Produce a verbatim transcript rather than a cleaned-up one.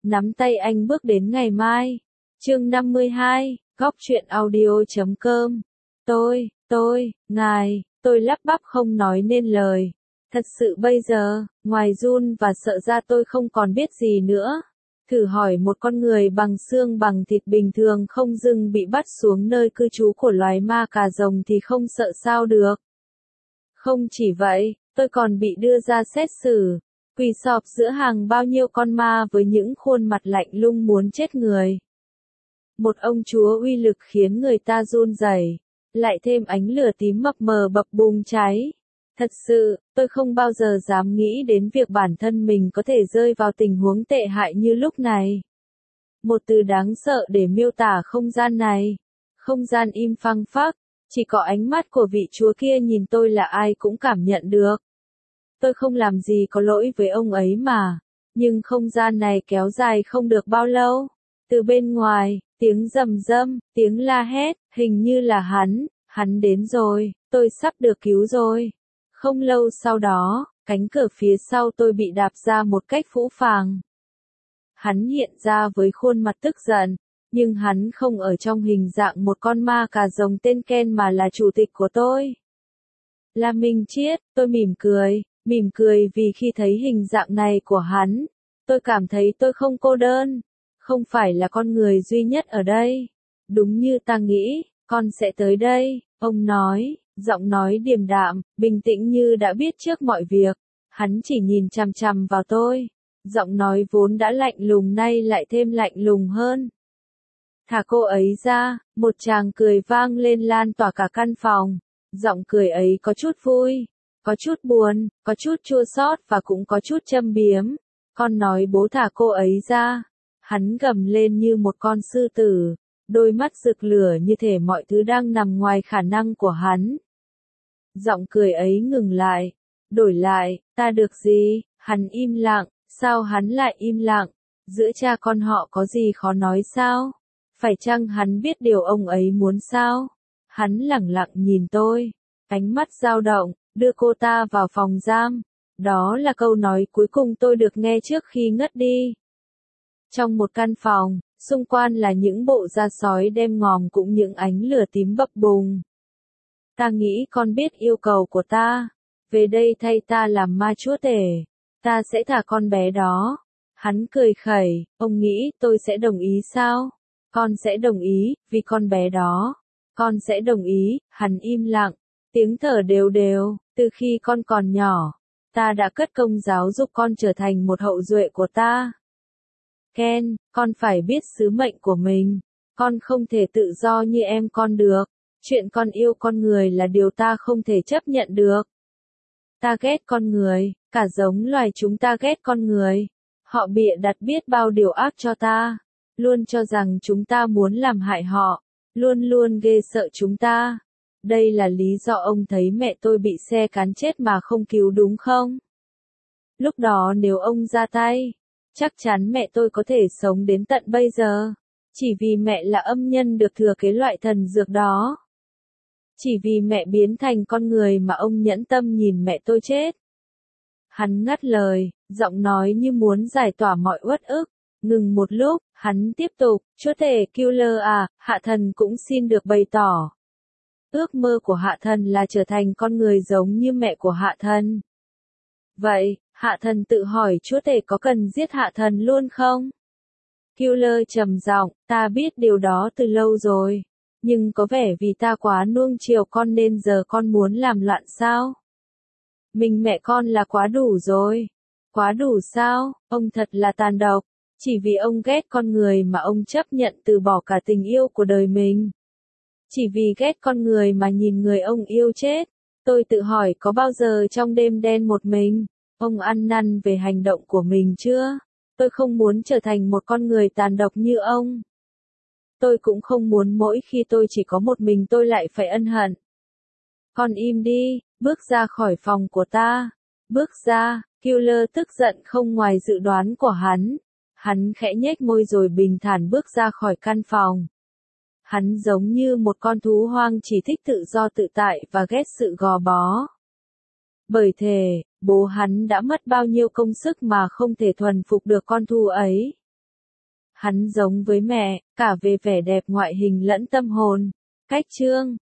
Nắm tay anh bước đến ngày mai. Chương năm mươi hai, góc truyện audio.com. Tôi, tôi, ngài, tôi lắp bắp không nói nên lời. Thật sự bây giờ, ngoài run và sợ ra tôi không còn biết gì nữa. Thử hỏi một con người bằng xương bằng thịt bình thường không dưng bị bắt xuống nơi cư trú của loài ma cà rồng thì không sợ sao được. Không chỉ vậy, tôi còn bị đưa ra xét xử, quỳ sọp giữa hàng bao nhiêu con ma với những khuôn mặt lạnh lùng muốn chết người. Một ông chúa uy lực khiến người ta run rẩy, lại thêm ánh lửa tím mập mờ bập bùng cháy. Thật sự, tôi không bao giờ dám nghĩ đến việc bản thân mình có thể rơi vào tình huống tệ hại như lúc này. Một từ đáng sợ để miêu tả không gian này. Không gian im phăng phắc, chỉ có ánh mắt của vị chúa kia nhìn tôi là ai cũng cảm nhận được. Tôi không làm gì có lỗi với ông ấy mà. Nhưng không gian này kéo dài không được bao lâu. Từ bên ngoài, tiếng rầm râm, tiếng la hét, hình như là hắn, hắn đến rồi, tôi sắp được cứu rồi. Không lâu sau đó, cánh cửa phía sau tôi bị đạp ra một cách phũ phàng. Hắn hiện ra với khuôn mặt tức giận, nhưng hắn không ở trong hình dạng một con ma cà rồng tên Ken mà là chủ tịch của tôi. Là Minh Triết, tôi mỉm cười, mỉm cười vì khi thấy hình dạng này của hắn, tôi cảm thấy tôi không cô đơn, không phải là con người duy nhất ở đây. Đúng như ta nghĩ, con sẽ tới đây, ông nói. Giọng nói điềm đạm, bình tĩnh như đã biết trước mọi việc. Hắn chỉ nhìn chằm chằm vào tôi. Giọng nói vốn đã lạnh lùng nay lại thêm lạnh lùng hơn. Thả cô ấy ra, một tràng cười vang lên lan tỏa cả căn phòng. Giọng cười ấy có chút vui, có chút buồn, có chút chua xót và cũng có chút châm biếm. Con nói bố thả cô ấy ra. Hắn gầm lên như một con sư tử. Đôi mắt rực lửa như thể mọi thứ đang nằm ngoài khả năng của hắn. Giọng cười ấy ngừng lại, đổi lại, ta được gì, hắn im lặng, sao hắn lại im lặng, giữa cha con họ có gì khó nói sao, phải chăng hắn biết điều ông ấy muốn sao, hắn lẳng lặng nhìn tôi, ánh mắt dao động, đưa cô ta vào phòng giam, đó là câu nói cuối cùng tôi được nghe trước khi ngất đi. Trong một căn phòng, xung quanh là những bộ da sói đen ngòm cũng những ánh lửa tím bập bùng. Ta nghĩ con biết yêu cầu của ta. Về đây thay ta làm ma chúa tể. Ta sẽ thả con bé đó. Hắn cười khẩy, ông nghĩ tôi sẽ đồng ý sao? Con sẽ đồng ý, vì con bé đó. Con sẽ đồng ý, hắn im lặng. Tiếng thở đều đều, từ khi con còn nhỏ. Ta đã cất công giáo dục con trở thành một hậu duệ của ta. Ken, con phải biết sứ mệnh của mình. Con không thể tự do như em con được. Chuyện con yêu con người là điều ta không thể chấp nhận được. Ta ghét con người, cả giống loài chúng ta ghét con người. Họ bịa đặt biết bao điều ác cho ta. Luôn cho rằng chúng ta muốn làm hại họ. Luôn luôn ghê sợ chúng ta. Đây là lý do ông thấy mẹ tôi bị xe cán chết mà không cứu đúng không? Lúc đó nếu ông ra tay, chắc chắn mẹ tôi có thể sống đến tận bây giờ. Chỉ vì mẹ là âm nhân được thừa kế loại thần dược đó. Chỉ vì mẹ biến thành con người mà ông nhẫn tâm nhìn mẹ tôi chết. Hắn ngắt lời, giọng nói như muốn giải tỏa mọi uất ức. Ngừng một lúc, hắn tiếp tục, chúa tể Killer à, hạ thần cũng xin được bày tỏ. Ước mơ của hạ thần là trở thành con người giống như mẹ của hạ thần. Vậy, hạ thần tự hỏi chúa tể có cần giết hạ thần luôn không? Killer trầm giọng, ta biết điều đó từ lâu rồi. Nhưng có vẻ vì ta quá nuông chiều con nên giờ con muốn làm loạn sao? Mình mẹ con là quá đủ rồi. Quá đủ sao? Ông thật là tàn độc. Chỉ vì ông ghét con người mà ông chấp nhận từ bỏ cả tình yêu của đời mình. Chỉ vì ghét con người mà nhìn người ông yêu chết. Tôi tự hỏi có bao giờ trong đêm đen một mình, ông ăn năn về hành động của mình chưa? Tôi không muốn trở thành một con người tàn độc như ông. Tôi cũng không muốn mỗi khi tôi chỉ có một mình tôi lại phải ân hận. Con im đi, bước ra khỏi phòng của ta. Bước ra, Killer tức giận không ngoài dự đoán của hắn. Hắn khẽ nhếch môi rồi bình thản bước ra khỏi căn phòng. Hắn giống như một con thú hoang chỉ thích tự do tự tại và ghét sự gò bó. Bởi thề, bố hắn đã mất bao nhiêu công sức mà không thể thuần phục được con thú ấy. Hắn giống với mẹ, cả về vẻ đẹp ngoại hình lẫn tâm hồn. Cách chương